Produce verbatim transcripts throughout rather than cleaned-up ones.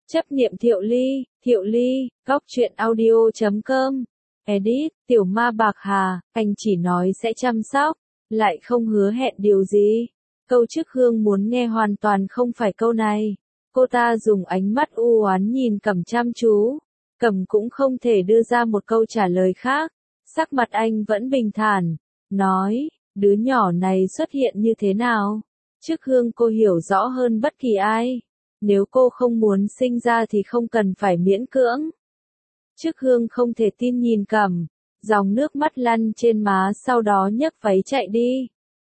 Chấp niệm Thiệu Ly, Thiệu Ly, góc truyện audio chấm com. Edit, Tiểu Ma Bạc Hà, anh chỉ nói sẽ chăm sóc, lại không hứa hẹn điều gì. Câu trước Hương muốn nghe hoàn toàn không phải câu này. Cô ta dùng ánh mắt u oán nhìn Cẩm chăm chú. Cẩm cũng không thể đưa ra một câu trả lời khác. Sắc mặt anh vẫn bình thản, nói, đứa nhỏ này xuất hiện như thế nào? Trước Hương cô hiểu rõ hơn bất kỳ ai. Nếu cô không muốn sinh ra thì không cần phải miễn cưỡng. Trước Hương không thể tin nhìn Cẩm, dòng nước mắt lăn trên má sau đó nhấc váy chạy đi.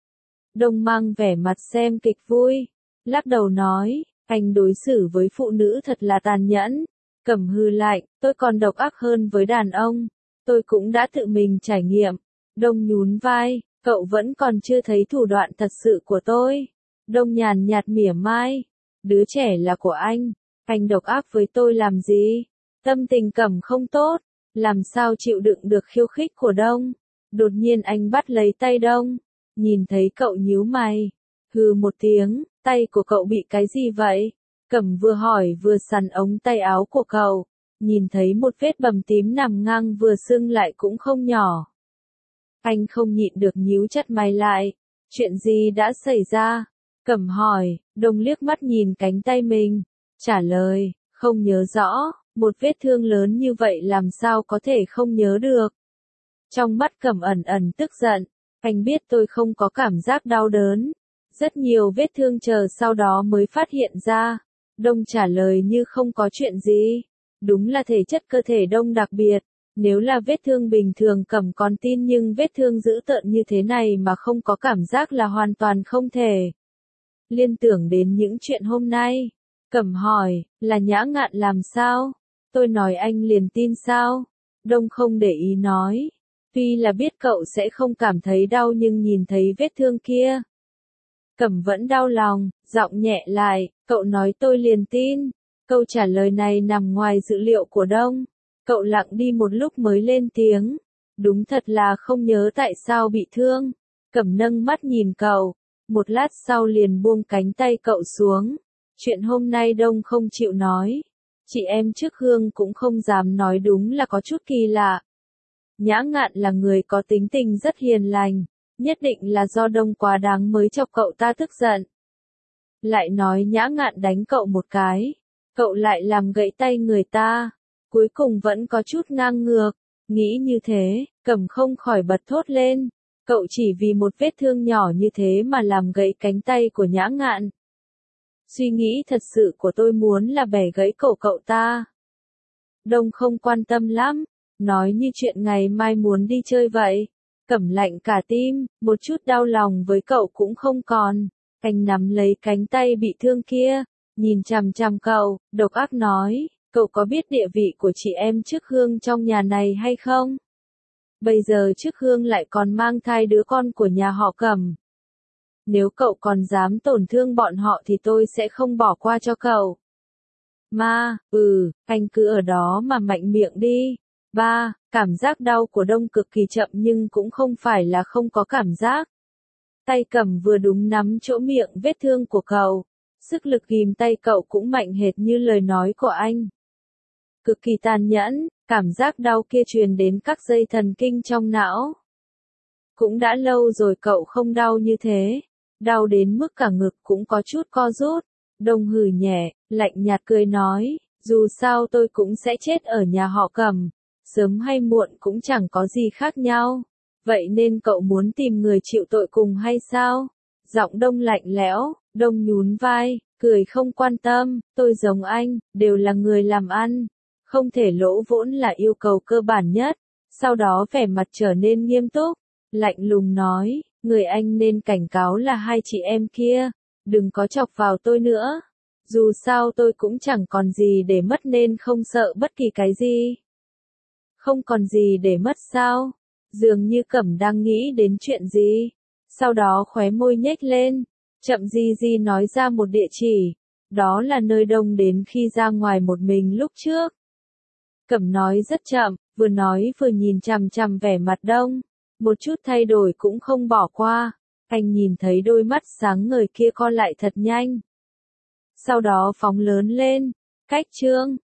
Đông mang vẻ mặt xem kịch vui, lắc đầu nói, anh đối xử với phụ nữ thật là tàn nhẫn. Cẩm hừ lạnh, tôi còn độc ác hơn với đàn ông, tôi cũng đã tự mình trải nghiệm. Đông nhún vai, cậu vẫn còn chưa thấy thủ đoạn thật sự của tôi. Đông nhàn nhạt mỉa mai, đứa trẻ là của anh, anh độc ác với tôi làm gì? Tâm tình Cẩm không tốt, làm sao chịu đựng được khiêu khích của Đông. Đột nhiên anh bắt lấy tay Đông, nhìn thấy cậu nhíu mày, hừ một tiếng, tay của cậu bị cái gì vậy? Cẩm vừa hỏi vừa sắn ống tay áo của cậu, nhìn thấy một vết bầm tím nằm ngang vừa sưng lại cũng không nhỏ. Anh không nhịn được nhíu chặt mày lại, chuyện gì đã xảy ra? Cẩm hỏi, Đông liếc mắt nhìn cánh tay mình, trả lời, không nhớ rõ, một vết thương lớn như vậy làm sao có thể không nhớ được. Trong mắt Cẩm ẩn ẩn tức giận, anh biết tôi không có cảm giác đau đớn, rất nhiều vết thương chờ sau đó mới phát hiện ra. Đông trả lời như không có chuyện gì, đúng là thể chất cơ thể Đông đặc biệt, nếu là vết thương bình thường Cẩm còn tin nhưng vết thương dữ tợn như thế này mà không có cảm giác là hoàn toàn không thể. Liên tưởng đến những chuyện hôm nay, Cẩm hỏi, là Nhã Ngạn làm sao? Tôi nói anh liền tin sao? Đông không để ý nói, tuy là biết cậu sẽ không cảm thấy đau nhưng nhìn thấy vết thương kia. Cẩm vẫn đau lòng, giọng nhẹ lại, cậu nói tôi liền tin. Câu trả lời này nằm ngoài dự liệu của Đông. Cậu lặng đi một lúc mới lên tiếng, đúng thật là không nhớ tại sao bị thương. Cẩm nâng mắt nhìn cậu, một lát sau liền buông cánh tay cậu xuống. Chuyện hôm nay Đông không chịu nói. Chị em trước Hương cũng không dám nói, đúng là có chút kỳ lạ. Nhã Ngạn là người có tính tình rất hiền lành, nhất định là do Đông quá đáng mới chọc cậu ta tức giận. Lại nói Nhã Ngạn đánh cậu một cái, cậu lại làm gãy tay người ta, cuối cùng vẫn có chút ngang ngược. Nghĩ như thế, Cẩm không khỏi bật thốt lên, cậu chỉ vì một vết thương nhỏ như thế mà làm gãy cánh tay của Nhã Ngạn. Suy nghĩ thật sự của tôi muốn là bẻ gãy cổ cậu ta. Đông không quan tâm lắm, nói như chuyện ngày mai muốn đi chơi vậy. Cẩm lạnh cả tim, một chút đau lòng với cậu cũng không còn. Anh nắm lấy cánh tay bị thương kia, nhìn chằm chằm cậu, độc ác nói, cậu có biết địa vị của chị em trước Hương trong nhà này hay không? Bây giờ trước Hương lại còn mang thai đứa con của nhà họ Cẩm. Nếu cậu còn dám tổn thương bọn họ thì tôi sẽ không bỏ qua cho cậu. Ma, ừ, anh cứ ở đó mà mạnh miệng đi. Ba, cảm giác đau của Đông cực kỳ chậm nhưng cũng không phải là không có cảm giác. Tay Cẩm vừa đúng nắm chỗ miệng vết thương của cậu. Sức lực ghim tay cậu cũng mạnh hệt như lời nói của anh. Cực kỳ tàn nhẫn, cảm giác đau kia truyền đến các dây thần kinh trong não. Cũng đã lâu rồi cậu không đau như thế. Đau đến mức cả ngực cũng có chút co rút. Đông hừ nhẹ, lạnh nhạt cười nói, dù sao tôi cũng sẽ chết ở nhà họ Cẩm. Sớm hay muộn cũng chẳng có gì khác nhau. Vậy nên cậu muốn tìm người chịu tội cùng hay sao? Giọng Đông lạnh lẽo, Đông nhún vai, cười không quan tâm, tôi giống anh, đều là người làm ăn. Không thể lỗ vốn là yêu cầu cơ bản nhất. Sau đó vẻ mặt trở nên nghiêm túc, lạnh lùng nói, người anh nên cảnh cáo là hai chị em kia, đừng có chọc vào tôi nữa. Dù sao tôi cũng chẳng còn gì để mất nên không sợ bất kỳ cái gì. Không còn gì để mất sao? Dường như Cẩm đang nghĩ đến chuyện gì. Sau đó khóe môi nhếch lên, chậm gì gì nói ra một địa chỉ. Đó là nơi Đông đến khi ra ngoài một mình lúc trước. Cẩm nói rất chậm, vừa nói vừa nhìn chằm chằm vẻ mặt Đông. Một chút thay đổi cũng không bỏ qua. Anh nhìn thấy đôi mắt sáng ngời kia co lại thật nhanh. Sau đó phóng lớn lên. Cách chương